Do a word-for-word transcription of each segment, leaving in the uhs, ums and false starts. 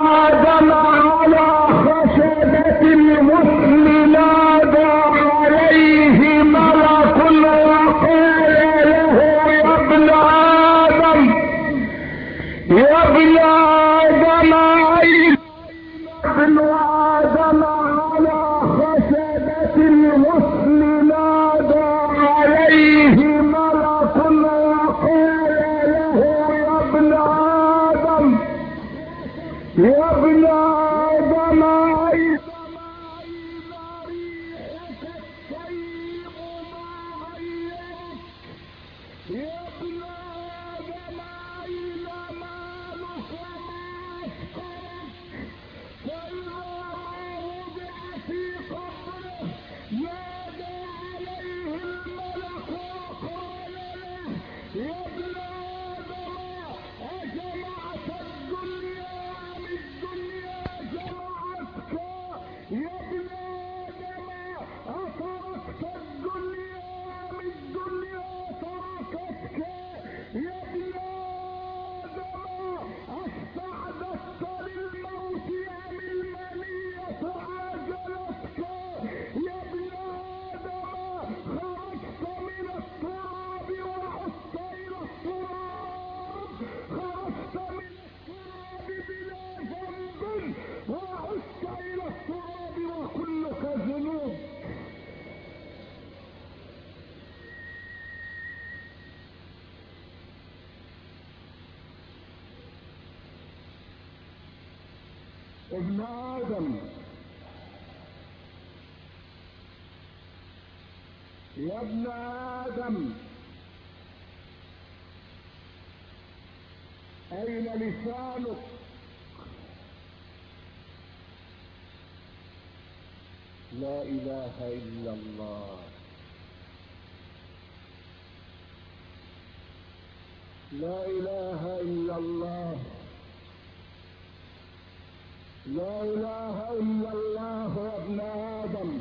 آدم على خشبة المثل نادى عليه ملك وقال له يا ابن آدم يا ابن آدم أين ابن آدم على خشبة المثل نادى عليه ملك وقال له يا ابن آدم يا ابن آدم أين ريحك الطيب ما غيرك يا ابن آدم أين مالك ما أسكرك فإذا ما وضع في قبره نادى عليه الملك وقال له يا ابن آدم أجمعت الدنيا أم الدنيا جمعتك يا ابن آدم أتركت الدنيا أم الدنيا تركتك يا ابن آدم استعددت للموت أم المنية عاجلتك يا ابن آدم خرجت من التراب وعدت إلى التراب خرجت من التراب بلا ذنب وعدت إلى التراب وكلك ذنوب. ابن آدم يا ابن آدم أين لسانك لا إله إلا الله لا إله إلا الله لا إله إلا الله يا ابن آدم.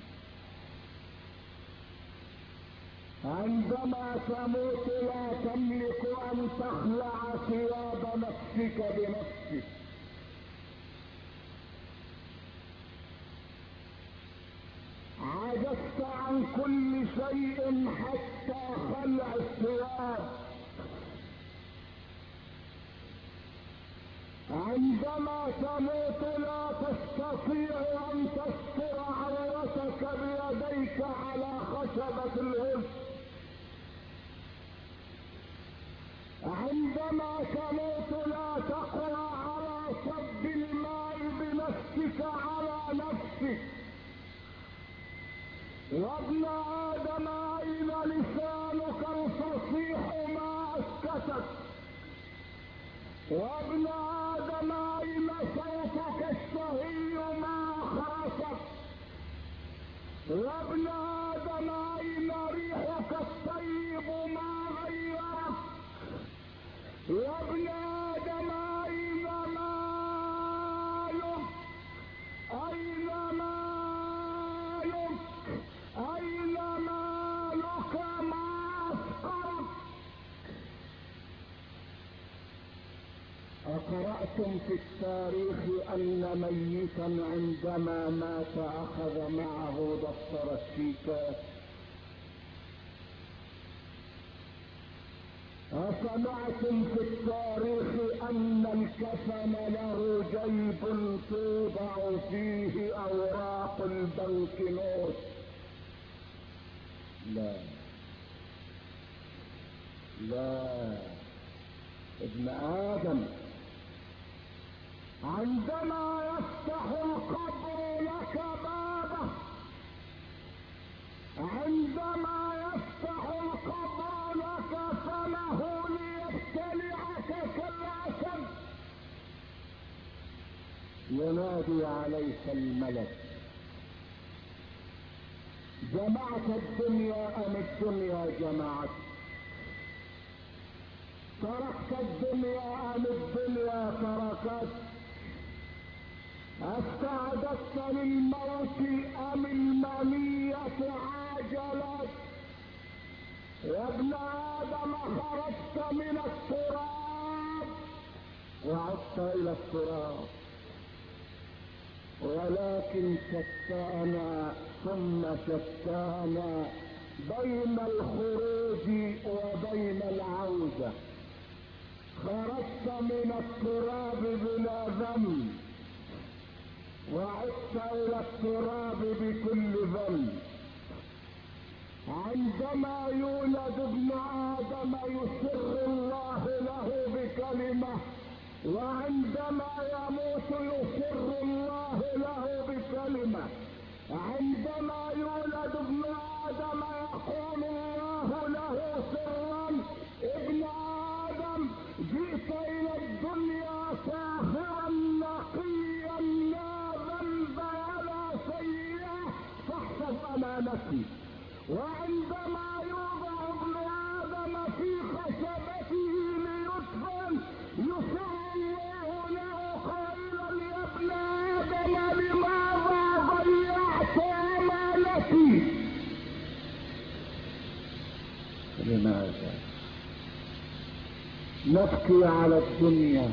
عندما تموت لا تملك أن تخلع ثياب نفسك بنفسك. عجزت عن كل شيء حتى خلع الثياب. عندما تموت لا تستطيع أن تستر عورتك بيديك على خشبة الهز. عندما تموت لا تقوى على صب الماء بنفسك على نفسك. يا ابن آدم أين لسانك الفصيح ما أسكتك يا ابن آدم أين صوتك الشهي ما أخرسك يا ابن آدم أين ريحك الطيب ما غيرك يا ابن آدم أين مالك أين مالك أين مالك ما أسقرك. أقرأتم في التاريخ أن ميتا عندما مات أخذ معه دفتر الشيكات؟ أسمعتم في التاريخ أن الكفن له جيب توضع فيه أوراق البنكنوت؟ لا لا ابن آدم عندما يفتح القبر لك بابه عندما يفتح القبر لك فله ليبتلعك كالأسد. ينادي عليك الملك جمعت الدنيا أم الدنيا جمعت؟ تركت الدنيا أم الدنيا تركت؟ استعددت للموت أم المنية عاجلت؟ يا ابن آدم خرجت من التراب وعدت إلى التراب ولكن شتانا ثم شتانا بين الخروج وبين العودة. خرجت من التراب بلا ذنب وعدت الى التراب بكل ذنب. عندما يولد ابن ادم يسر الله له بكلمة، وعندما يموت يسر الله له بكلمة. عندما يولد ابن ادم يقول الله له سرا: ابن ادم جئت الى الدنيا ساخرا نقيا لا ذنب ولا سيئة فاحفظ امانتي. وعندما يوضع ابن ادم في خشبته ليدفن يسر الله له قائلا: يا ابن ادم لماذا ضيعت امانتي؟ لماذا نبكي على الدنيا؟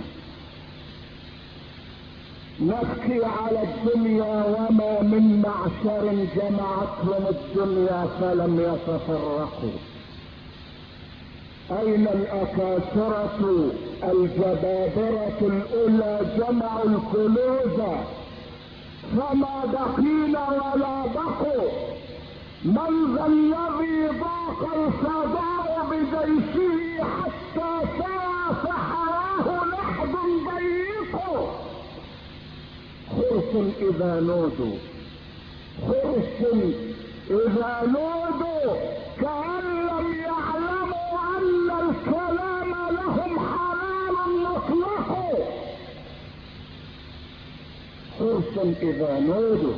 نبكي على الدنيا وما من معشر جمعتهم الدنيا فلم يتفرقوا. اين الاكاثرة الجبابرة الاولى جمعوا الكنوز فما بقينا ولا بقوا؟ من ذا الذي ضاق الفضاء بجيشه حتى سعى فحواه لحد ضيق؟ خرس اذا نودوا، خرس اذا نودوا كأن لم يعلموا ان الكلام لهم حلال مطلق. خرس اذا نودوا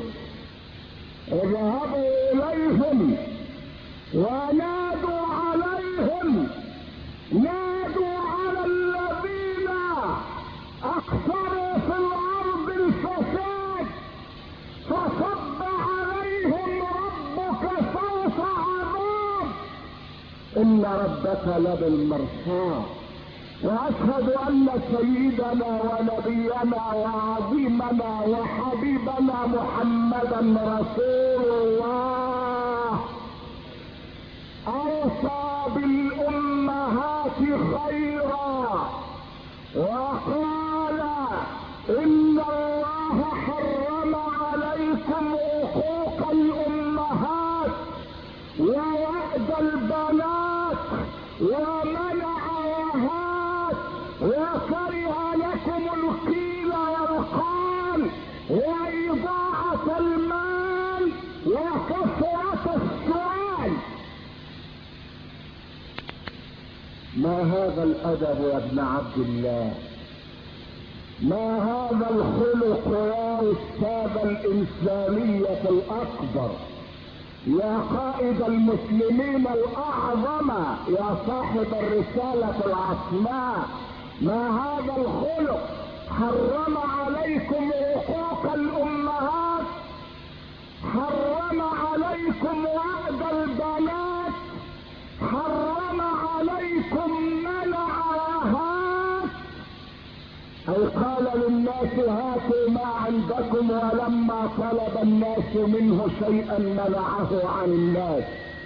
اذهبوا اليهم ونادوا عليهم، نادوا على الذين اكثروا في الارض الفساد فصب عليهم ربك صوت عذاب ان ربك لبالمرصاد. واشهد ان سيدنا ونبينا وعظيمنا وحبيبنا محمدا رسول الله اوصى بالامهات خيرا وقال: ان الله حرم عليكم حقوق الامهات ووعد البنات ومنع وهات وكره لكم القيل والقال واضاعة المال وكثرة السؤال. ما هذا الادب يا ابن عبد الله؟ ما هذا الخلق يا استاذ الانسانية الاكبر، يا قائد المسلمين الاعظم، يا صاحب الرسالة العصماء؟ ما هذا الخلق؟ حرم عليكم حقوق الامهات، حرم عليكم وعد البنات، حرم عليكم منع وهات، او قال للناس هاتوا ما عندكم ولما طلب الناس منه شيئا منعه عن الناس.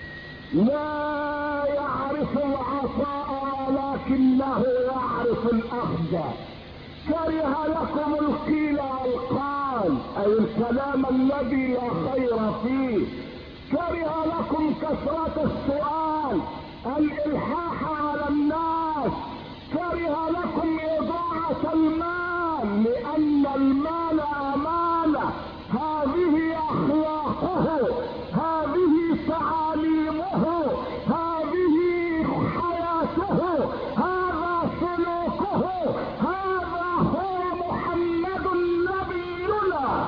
لا يعرف العطاء ولكنه يعرف الاخذ. كره لكم القيل والقال اي الكلام الذي لا خير فيه. كره لكم كثرة السؤال، الالحاح على الناس. كره لكم اضاعة المال لان المال امانة. هذه اخلاقه، هذه تعاليمه، هذه حياته، هذا سلوكه، هذا هو محمد نبينا.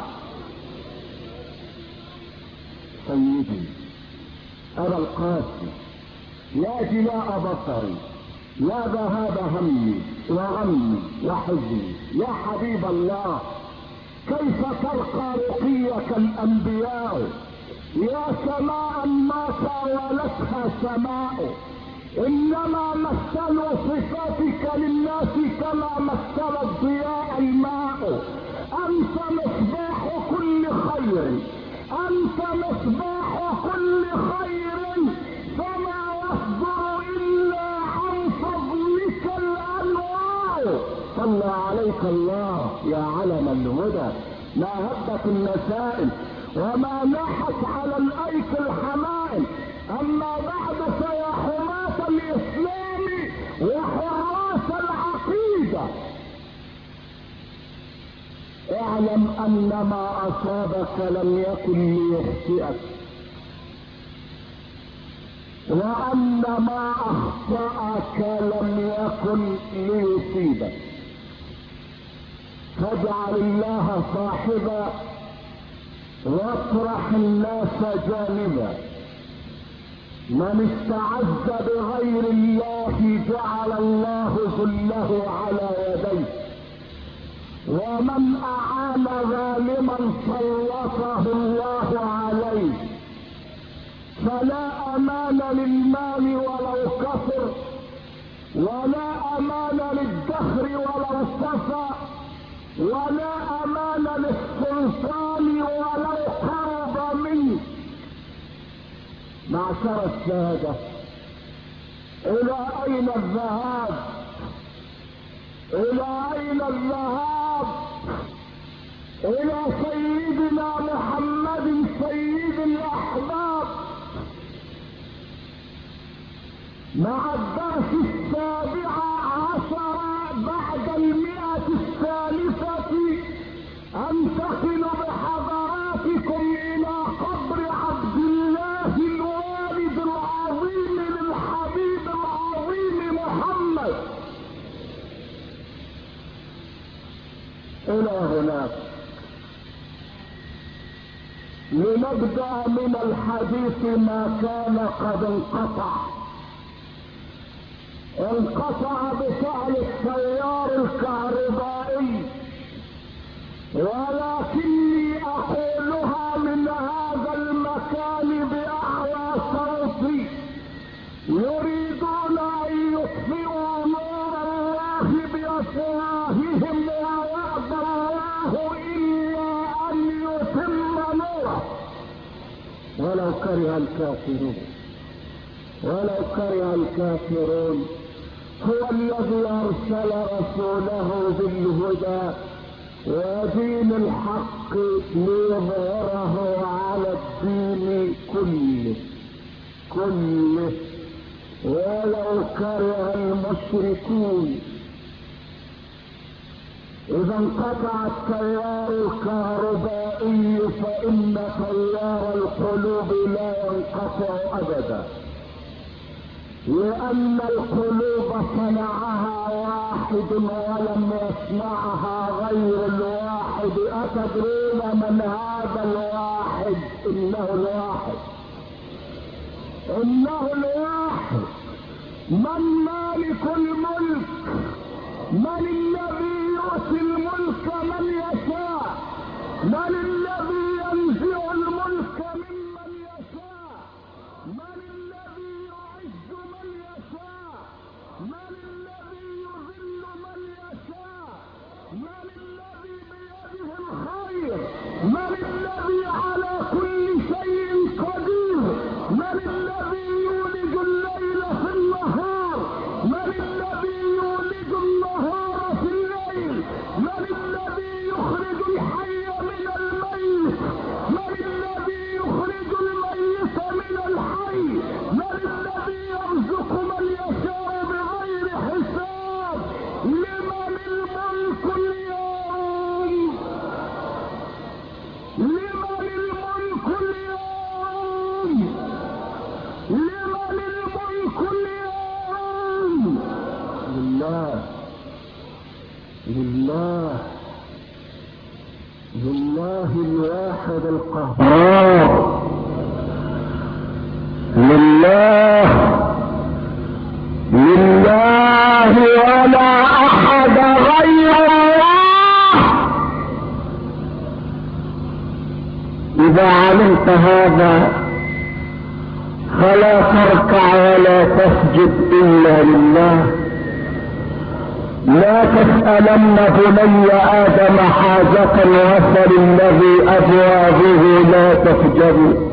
سيدي ابا القاسم، يا جلاء بصري، يا ذهاب همي وغمي وحزني، يا حبيب الله، كيف ترقى رقيك الانبياء؟ يا سماء ما طاولتها سماء. انما مثلوا صفاتك للناس كما مثل الضياء الماء. انت مصباح كل خير خير، انت مصباح كل خير، فما يصدر الا عن فضلك الانوار. صلى عليك الله يا علم الهدى، ما هبت النسائم وما ناحت على الايك الحمائم. اما بعد فيا حماة الاسلام وحراس العقيدة، اعلم ان ما اصابك لم يكن ليخطئك، وان ما اخطأك لم يكن ليصيبك. فاجعل الله صاحبا واطرح الناس جانبا. من استعز بغير الله جعل الله ذله على يديه، ومن اعان ظالما سلطه الله عليه. فلا امان للمال ولو كثر، ولا امان للدخر ولو صفى، ولا امان للسلطان ولو قرب منه. معشر السادة، الى اين الذهاب؟ الى اين الذهاب؟ الى سيدنا محمد سيد الاحباب. مع الدرس السابع عشر بعد المئة الثالثة انتقل بحضراتكم الى قبر عبد الله الوالد العظيم للحبيب العظيم محمد. الى هناك لنبدأ من الحديث ما كان قد انقطع. انقطع بفعل التيار الكهربائي، ولكني اقولها من هذا المكان باعلى صوتي. يريدون ان يطفئوا نور الله بافواههم ويأبى الله الا ان يتم نوره ولو كره الكافرون. ولو كره الكافرون. هو الذي ارسل رسوله بالهدى ودين الحق ليظهره على الدين كله كله ولو كره المشركون. اذا انقطع التيار الكهربائي فان تيار القلوب لا ينقطع ابدا، لان القلوب صنعها واحد ولم يصنعها غير الواحد. اتدرون من هذا الواحد؟ انه الواحد انه الواحد. من مالك الملك؟ من الذي يؤتي الملك من يشاء؟ من الذي ينزع الملك ممن يشاء؟ من الذي يعز من يشاء؟ من الذي يذل من يشاء؟ من الذي بيده الخير؟ من الذي على كل شيء قدير؟ من الذي يولج الليل في النهار؟ من الذي يولج النهار في الليل؟ من الذي يخرج الحي من الميت؟ من الذي يخرج الميت من الحي؟ من الذي يرزق من يشاء بغير حساب؟ لمن الملك اليوم؟ لمن الملك اليوم؟ لمن الملك اليوم؟ لله لله لله الواحد القهار. لله لله ولا احد غير الله. اذا علمت هذا فلا تركع ولا تسجد الا لله. لا تسألن بني آدم حاجة وصل الذي أبوابه لا تفجر.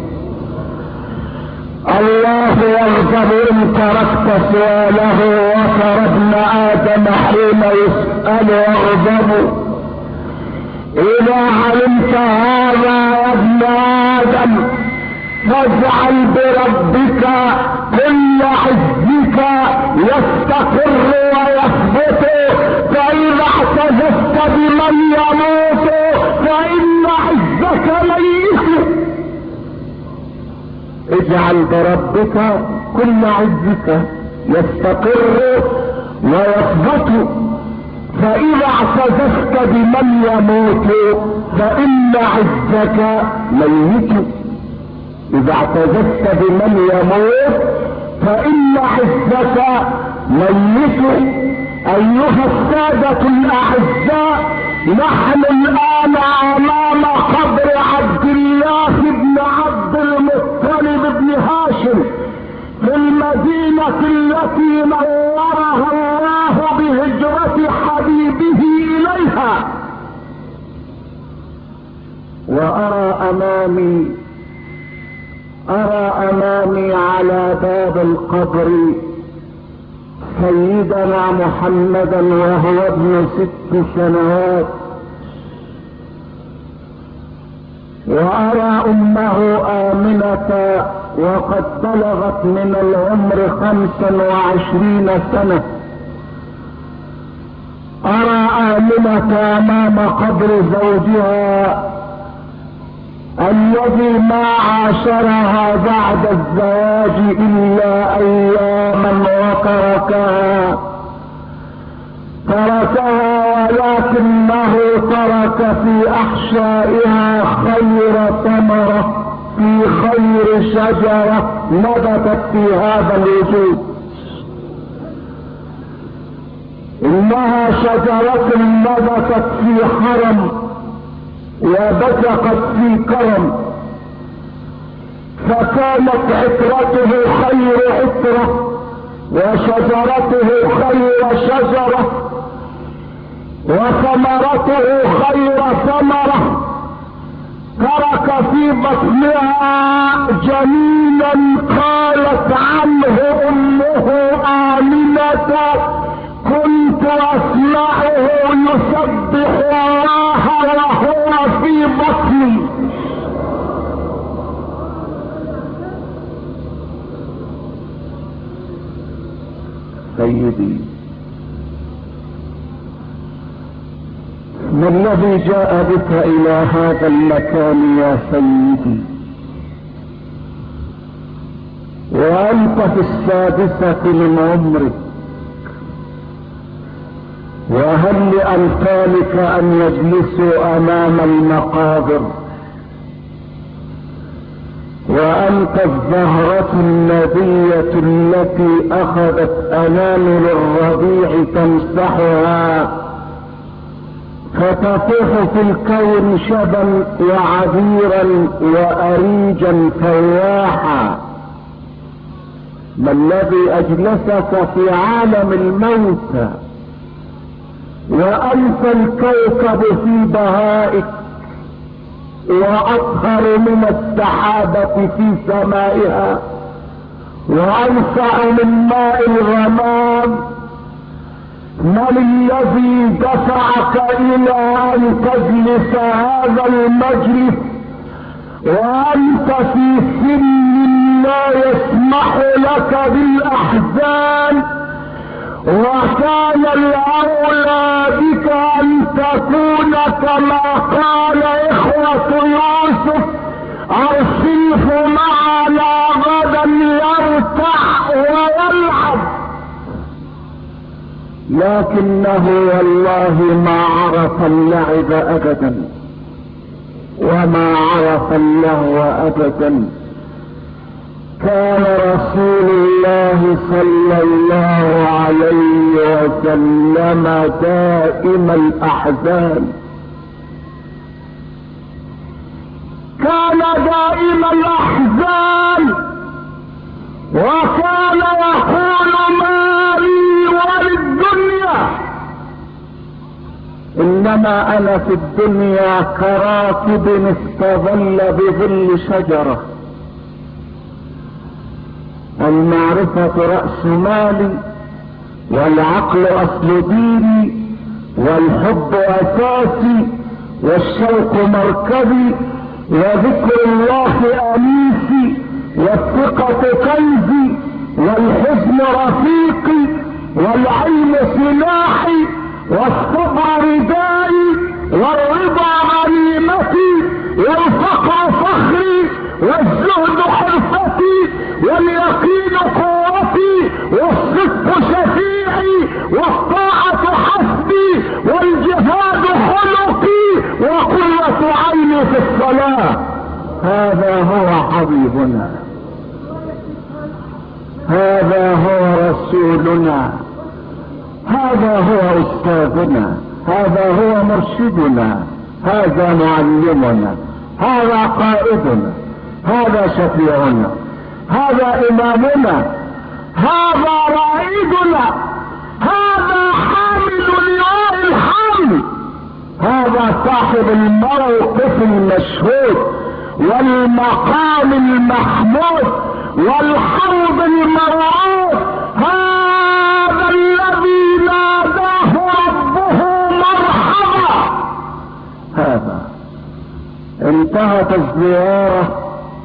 الله يغضب إن تركت سؤاله، وترى ابن آدم حين يسأل يغضب. إذا علمت هذا يا ابن آدم فاجعل بربك كل عزك يستقر ويثبت، فإذا اعتززت بمن يموت فإن عزك ميت. اجعل بربك كل عزك يستقر ويثبت، فإذا اعتززت بمن يموت فإن عزك ميت. إذا اعتززت بمن يموت فإن عزك ميت. أيها السادة الأعزاء، نحن الآن أمام قبر عبد الله بن عبد المطلب بن هاشم في المدينة التي نورها الله بهجرة حبيبه إليها. وأرى أمامي أرى أمامي على باب القبر سيدنا محمدا وهو ابن ست سنوات، وأرى أمه آمنة وقد بلغت من العمر خمسا وعشرين سنة. أرى آمنة أمام قبر زوجها الذي ما عاشرها بعد الزواج إلا أياما وتركها تركها ولكنه ترك في أحشائها خير ثمرة في خير شجرة نبتت في هذا الوجود. إنها شجرة نبتت في حرم وبزقت في كرم، فكانت عطرته خير عطرة وشجرته خير شجرة وثمرته خير ثمرة. ترك في بطنها جنينا قالت عنه أمه آمنة كنت أسمعه يسبح الله وهو في بطني. سيدي، ما الذي جاء بك إلى هذا المكان يا سيدي وأنت في السادسة من عمرك؟ وهل لأمثالك أن يجلسوا أمام المقابر وأنت الزهرة النبية التي أخذت أنامل الربيع تمسحها فتطيح في الكون شبا وعبيرا وأريجا فواحا؟ ما الذي أجلسك في عالم الموتى وأنت الكوكب في بهائك وأطهر من السحابة في سمائها وأنفع من ماء الغمام؟ من الذي دفعك إلى أن تجلس هذا المجلس وأنت في سن لا يسمح لك بالأحزان؟ وكان الأولى بك أن تكون كما قال إخوة يوسف أرسله معنا غدا يرتع ويلعب، لكنه والله ما عرف اللعب أبدا وما عرف اللهو أبدا. كان رسول الله صلى الله عليه وسلم دائم الأحزان، كان دائم الأحزان، وكان يقول ما لي وللدنيا انما انا في الدنيا كراكب استظل بظل شجرة. المعرفة رأس مالي، والعقل اصل ديني، والحب اساسي، والشوق مركبي، وذكر الله انيسي، والثقة كنزي، والحزن رفيقي، والعلم سلاحي، والصبر ردائي، والرضا غنيمتي، والفقر فخري، والزهد حرفتي، واليقين قوتي، والصدق شفيعي، والطاعة حسبي، والجهاد خلقي، وقرة عيني في الصلاة. هذا هو حبيبنا، هذا هو رسولنا، هذا هو استاذنا، هذا هو مرشدنا، هذا معلمنا، هذا قائدنا، هذا شفيعنا، هذا امامنا، هذا رائدنا، هذا حامل لواء الحمل، هذا صاحب الموقف المشهود والمقام المحمود والحوض المرعود، هذا الذي ناداه ربه مرحبا. هذا انتهت الزيارة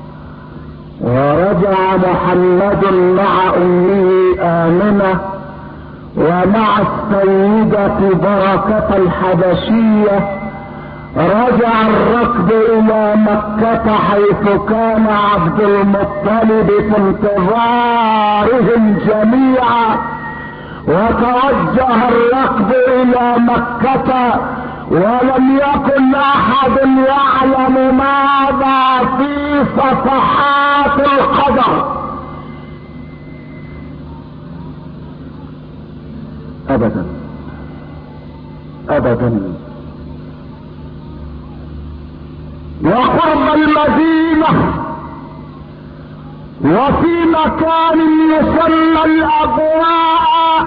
ورجع محمد مع امه آمنة ومع السيدة بركة الحبشية. رجع الركب الى مكة حيث كان عبد المطلب في انتظارهم جميعا، وتوجه الركب الى مكة ولم يكن احد يعلم ماذا في صفحات القدر ابدا ابدا. وقرب المدينة وفي مكان يسمى الابواء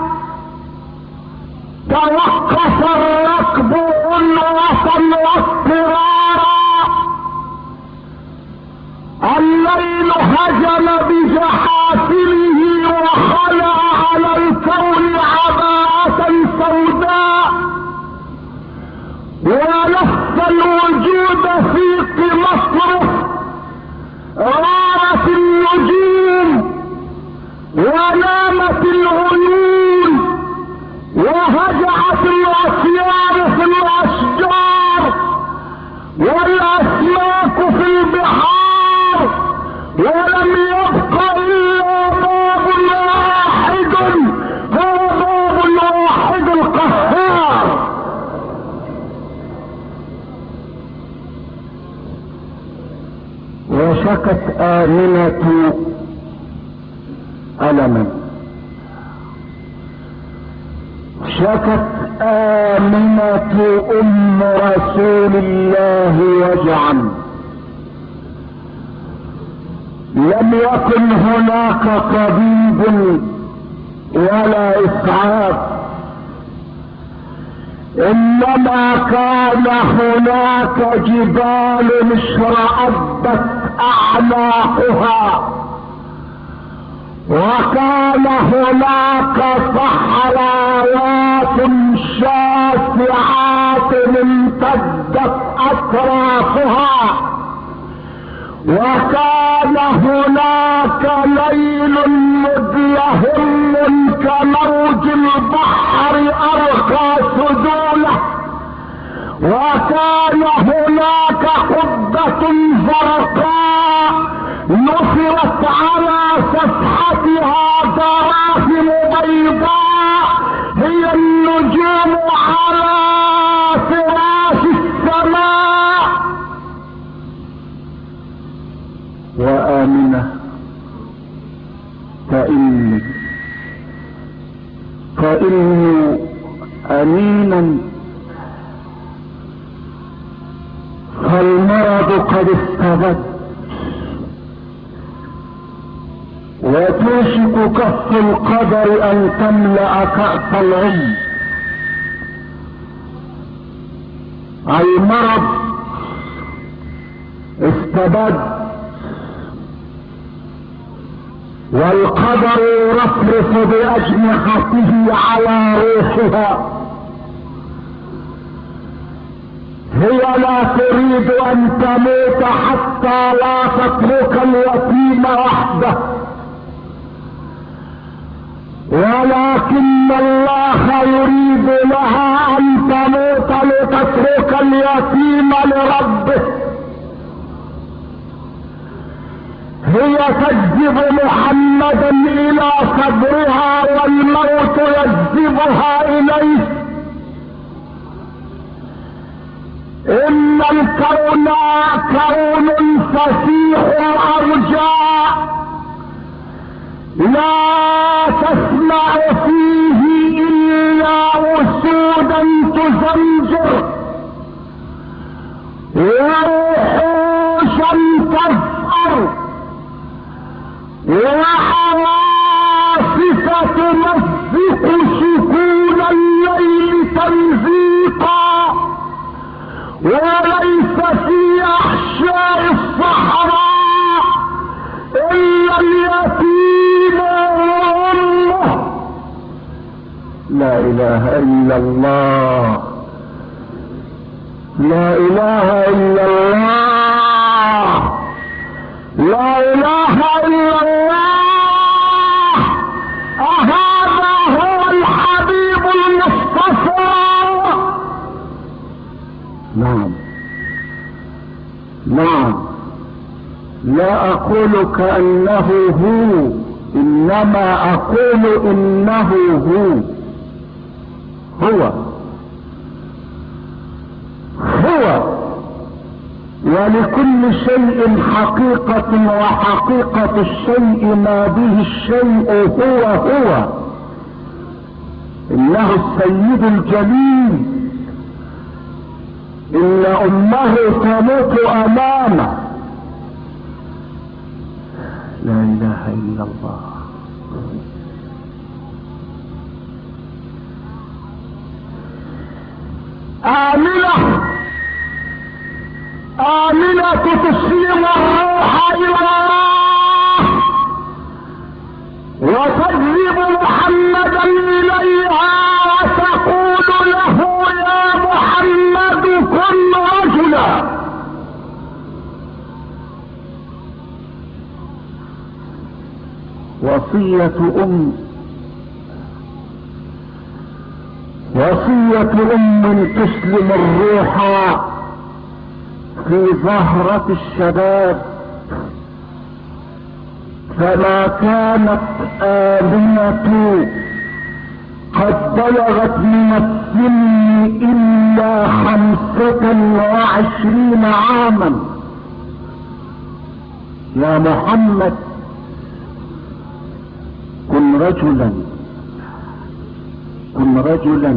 توقف الركب عنوة واضطرارا. الليل هجم بجحافله وخلع على الكون عباءة سوداء، ولف الوجود في مصرف. غارت النجوم ونامت العيون وهجعت الأطيار في الأشجار والأسماك في البحار، ولم يبق إلا باب واحد، هو باب الواحد القهار. وشكت آمنة ألما، شكت آمنة أم رسول الله وجعا. لم يكن هناك طبيب ولا إسعاف، إنما كان هناك جبال اشرأبت أعناقها، وكان هناك صحراوات شاسعات امتدت أطرافها، وكان هناك ليل مدلهم كموج البحر أرقى سدوله، وكان هناك قبة زرقاء نصرت على سفحتها دراهم بيضاء هي النجوم على فراش السماء. وآمنة فإني فإني أمينا، فالمرض قد استبد، وتوشك كف القدر أن تملأ كأس العمر. المرض استبد، والقدر يرفرف بأجنحته على روحها. هي لا تريد ان تموت حتى لا تترك اليتيم وحده، ولكن الله يريد لها ان تموت لتترك اليتيم لربه. هي تجذب محمدا الى صدرها والموت يجذبها اليه. ان الكون كون فسيح ارجاء لا تسمع فيه الا اسودا تزمجر ووحوشا تزأر وعواصف تمزق سكون الليل تمزيقا، وليس في احشاء الصحراء الا اليتيم وامه. لا اله الا الله، لا اله الا الله، لا اله الا الله. اهذا هو الحبيب المصطفى. نعم نعم، لا اقول كأنه هو، انما اقول انه هو هو هو. ولكل شيء حقيقة، وحقيقة الشيء ما به الشيء هو هو. انه السيد الجليل، ان امه تموت امامه. لا اله الا الله. آمنة آمنة تسلم الروح إلى الله وتجذب محمدا إليها وتقول له يا محمد كن رجلا. وصية أم وصية أم تسلم الروح في ظهرة الشباب، فما كانت آمنة قد بلغت من السن إلا خمسة وعشرين عاما. يا محمد كن رجلا، كن رجلا.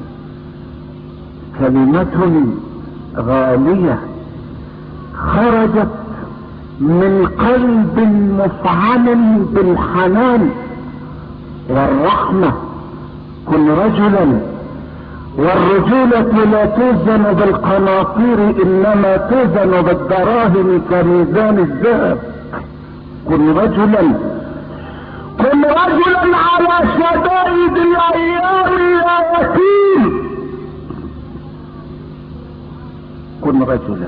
كلمة غالية خرجت من قلب مفعم بالحنان والرحمة. كن رجلا. والرجولة لا توزن بالقناطير، انما توزن بالدراهم كميزان الذهب. كن رجلا، كن رجلا على شدائد الايام يا يتيم. كن رجلا.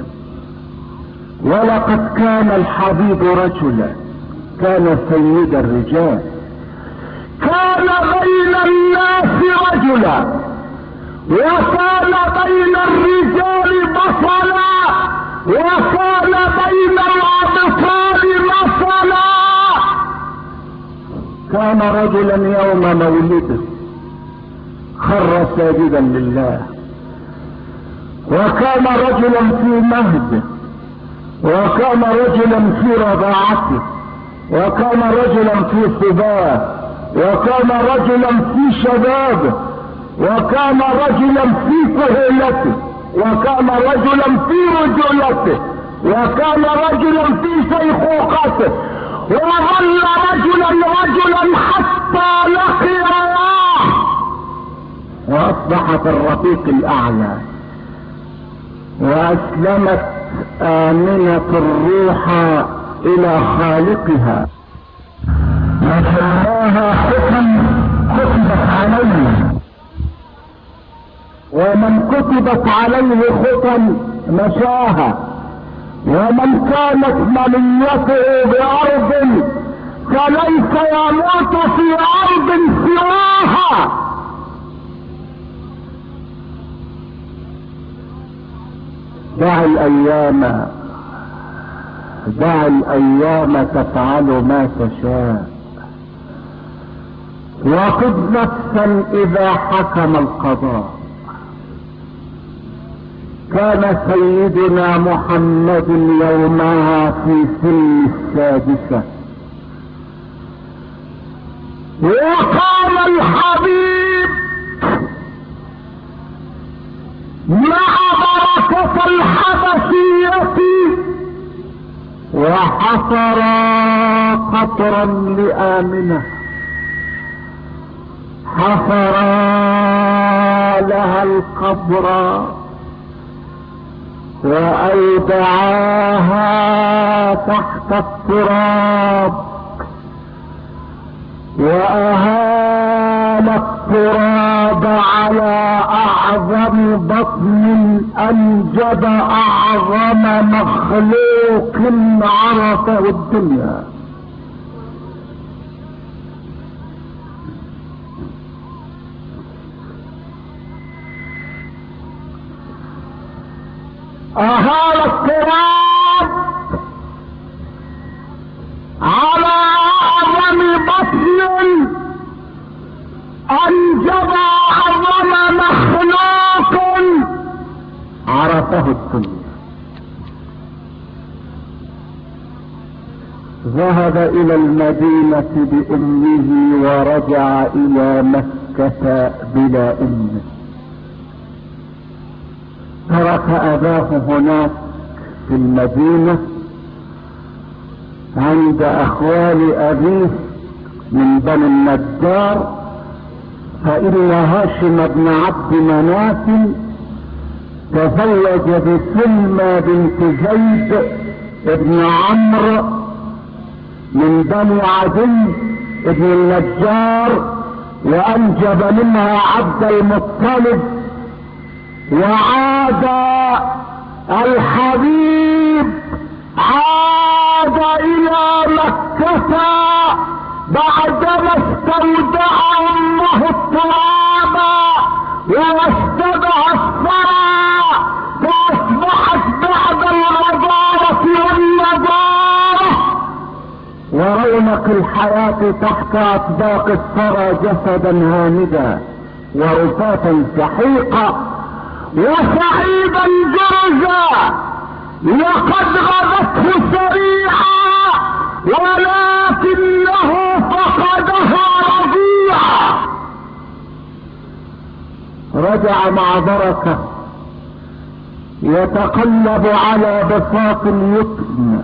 ولقد كان الحبيب رجلا، كان سيد الرجال، كان بين الناس رجلا، وكان بين الرجال بطلا، وكان بين الابطال مثلا. كان رجلا يوم مولده خر ساجدا لله، وكان رجلا في مهده، وكان رجلا في رضاعته، وكان رجلا في صباه، وكان رجلا في شبابه، وكان رجلا في كهولته، وكان رجلا في رجولته، وكان رجلا في شيخوخته، وظل رجلا رجلا حتى لقي الله واصبح في الرفيق الاعلى. واسلمت آمنة الروح الى خالقها، وسماها حكم كتبت عليه، ومن كتبت عليه حكم مشاها، ومن كانت منيته بارض فليس يموت في ارض سواها. دع الايام دع الايام تفعل ما تشاء، وخذ نفسا اذا حكم القضاء. كان سيدنا محمد يومها في سن السادسة، وقام الحبيب مع بركة الحبشية وحفر قطرا لآمنة، حفر لها القبر وأودعاها تحت التراب، وأهال التراب على أعظم بطن أنجب أعظم مخلوق عرفه الدنيا. أهال التراب على أعظم بطن أنجب أعظم مخلوق عرفه الدنيا. ذهب إلى المدينة بأمه ورجع إلى مكة بلا أمه. ترك أباه هناك في المدينة عند أخوال أبيه من بني النجار، فإن هاشم بن عبد مناف تزوج بسلمى بنت زيد بن عمرو من بني عدي بن النجار، وأنجب منها عبد المطلب. وعاد الحبيب عاد الى مكة بعدما استودع الله التراب واستدعى الثرى، فاصبحت بعد الغضارة والنضارة ورونق الحياة تحت اطباق الثرى جسدا هامدا ورفاتا سحيقا وصعيدا جرزا، لقد غدته سريعا ولكنه فقدها رضيعا. رجع مع بركة يتقلب على بساط اليتم،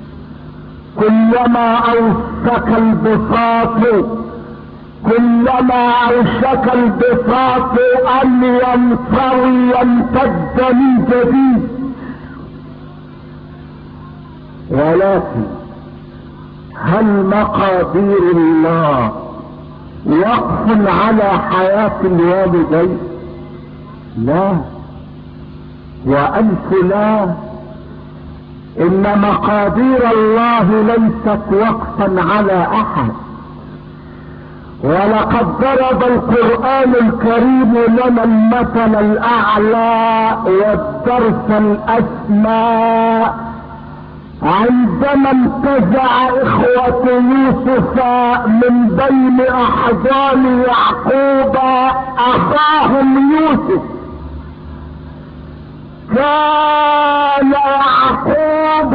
كلما اوشك البساط كلما اوشك البساط ان ينطوي يمتد من جديد. ولكن هل مقادير الله وقف على حياة الوالدين؟ لا وألف لا. إن مقادير الله ليست وقفا على أحد. ولقد ضرب القرآن الكريم لنا المثل الأعلى والدرس الأسمى عندما انتزع إخوة يوسف من بين أحضان يعقوب أخاهم يوسف. كان يعقوب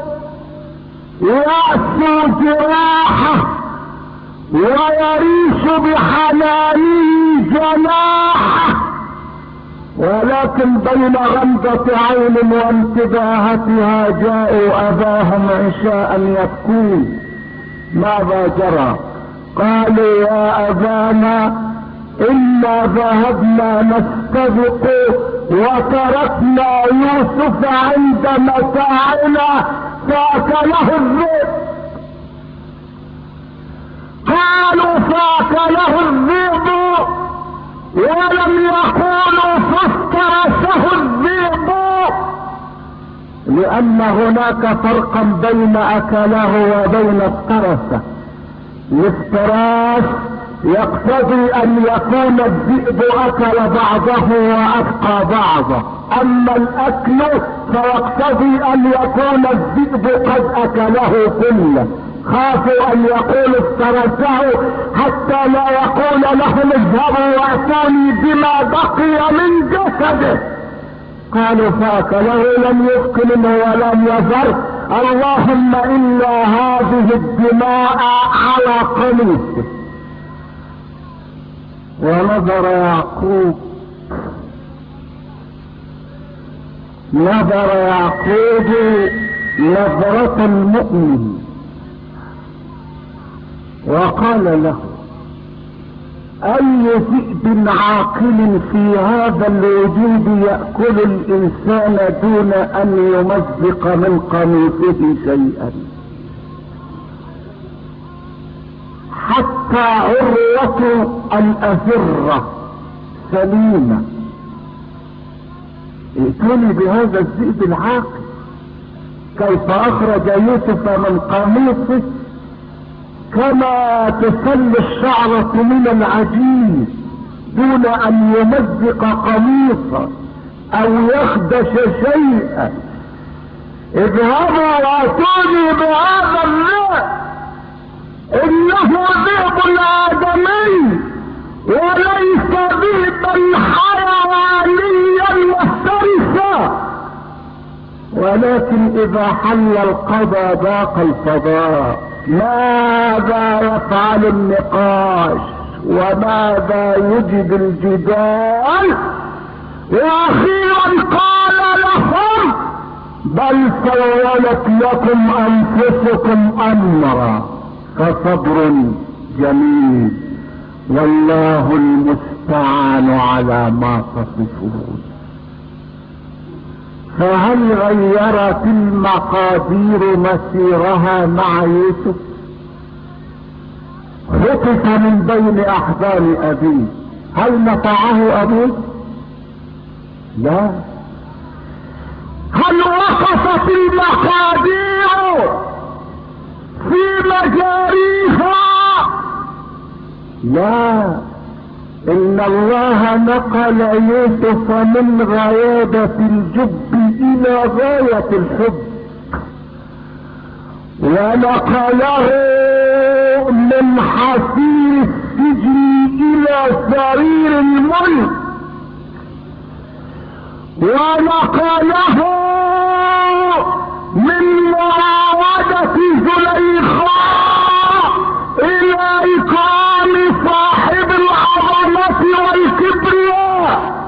يأسو جراحه ويريش بحنانه جناحه، ولكن بين غمضة عين وانتباهتها جاءوا أباهم عشاء يبكون. ماذا جرى؟ قالوا يا أبانا إنا ذهبنا نستبق وتركنا يوسف عند متاعنا فاكله الذئب. قالوا فاكله الذئب ولم يقولوا فافترسه الذئب، لأن هناك فرقا بين أكله وبين افترسه. الافتراس يقتضي أن يكون الذئب أكل بعضه وأبقى بعضه، أما الأكل فيقتضي أن يكون الذئب قد أكله كله. خافوا أن يقول افترسه حتى لا يقول لهم اذهبوا وأتوني بما بقي من جسده. قالوا فأكله لم يبق منه ولم يذر، اللهم إلا هذه الدماء على قميصه. ونظر يعقوب نظر يعقوب نظرة المؤمن وقال له أي ذئب عاقل في هذا الوجود يأكل الإنسان دون أن يمزق من قميصه شيئا؟ حتى عروة الأذرة سليمة. ائتوني بهذا الذئب العاقل كيف أخرج يوسف من قميصه كما تسل الشعرة من العجين دون أن يمزق قميصا أو يخدش شيئا. اذهبوا واتوني بهذا الذئب إنه ذئب الآدمي وليس ذئبا حيوانيا مفترسا، ولكن إذا حل القضاء ضاق الفضاء. ماذا يفعل النقاش وماذا يجب الجدال؟ واخيرا قال لهم بل سولت لكم انفسكم امرا فصبر جميل والله المستعان على ما تصفون. فهل غيرت المقادير مسيرها مع يوسف؟ خطف من بين احضان ابيه، هل نفعه ابوه؟ لا. هل وقفت المقادير في مجاريها؟ لا. ان الله نقل يوسف من غيابة الجب الى غاية الحب، ونقله من حصير السجن الى سرير الملك، ونقله من معاودة زليخاء الى اكرام صاحب العظمة والكبرياء.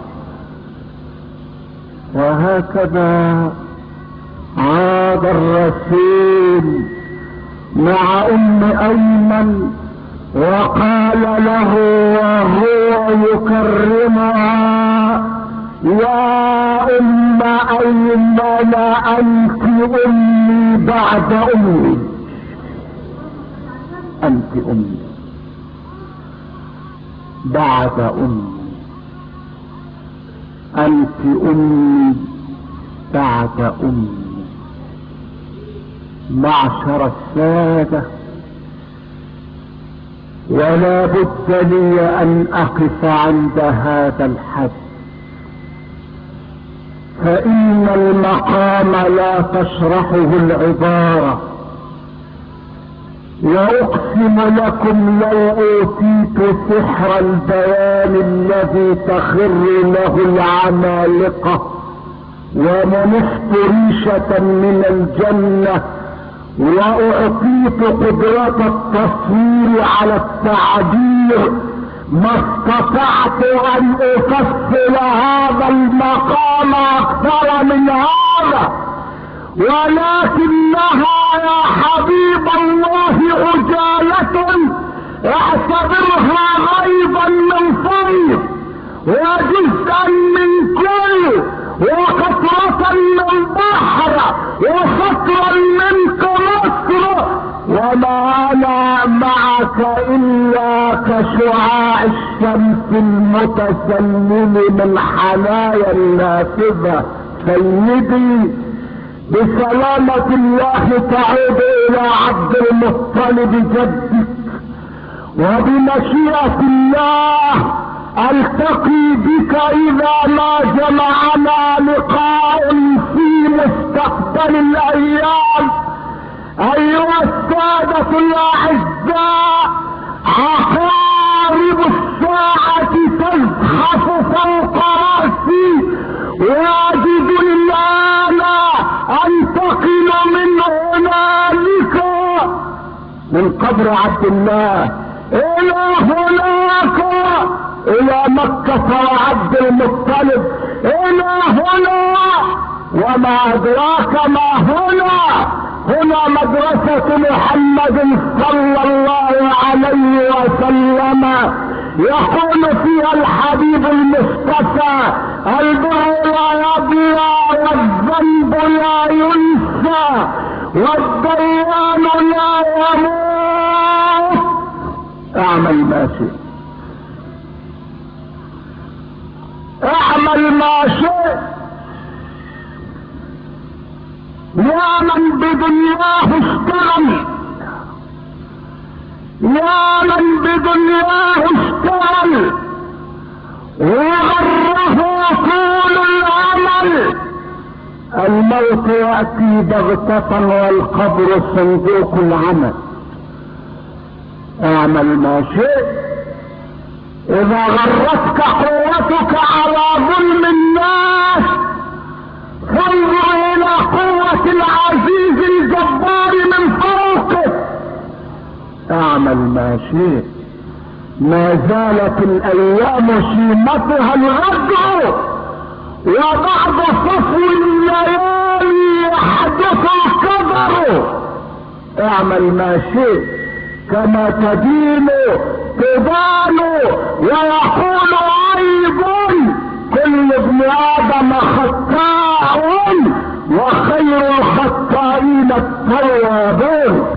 وهكذا عاد الرسول مع ام ايمن وقال له وهو يكرمها يا ام ايمن انت امي بعد امي، انت امي بعد امي، انت امي بعد امي. معشر السادة، ولا بد لي ان اقف عند هذا الحد، فان المقام لا تشرحه العبارة. واقسم لكم لو اوتيت سحر البيان الذي تخر له العمالقة ومنحت ريشة من الجنة واعطيت قدرة التصوير على التعبير ما استطعت ان افصل هذا المقام اكثر من هذا، ولكنها يا حبيب الله عجالة اعتبرها غيظا من فيض وجزءا من جل وقطرة من بحر وسطرا منك مصر، وما انا معك الا كشعاع الشمس المتسلل من حنايا النافذة. سيدي بسلامة الله تعود الى عبد المطلب جدك، وبمشيئة الله التقي بك اذا ما جمعنا لقاء في مستقبل الايام. ايها السادة الاعزاء، عقارب الساعة تزحف فوق رأسي، واجد الان انتقل من هنالك من قبر عبد الله الى هناك الى مكة وعبد المطلب الى هنا، وما ادراك ما هنا. هنا مدرسة محمد صلى الله عليه وسلم، يقول فيها الحبيب المصطفى: البر لا يضيع والذنب لا ينسى والديان لا يموت. اعمل ما شئت، اعمل ما شئت. يا من بدنياه اشتغل، يا من بدنياه اشتغل وغره طول العمل. الموت يأتي بغتة والقبر صندوق العمل. اعمل ما شئت. اذا غرتك قوتك على ظلم الناس فانظر الى قوة العزيز الجبار من فوقك. اعمل ما شئت. ما زالت الايام شيمتها الغدر، وبعد صفو الليالي يحدث القدر. اعمل ما شئت. كما تدين تدان، ويقول ايضا: كل ابن ادم خطاء وخير الخطائين التوابون.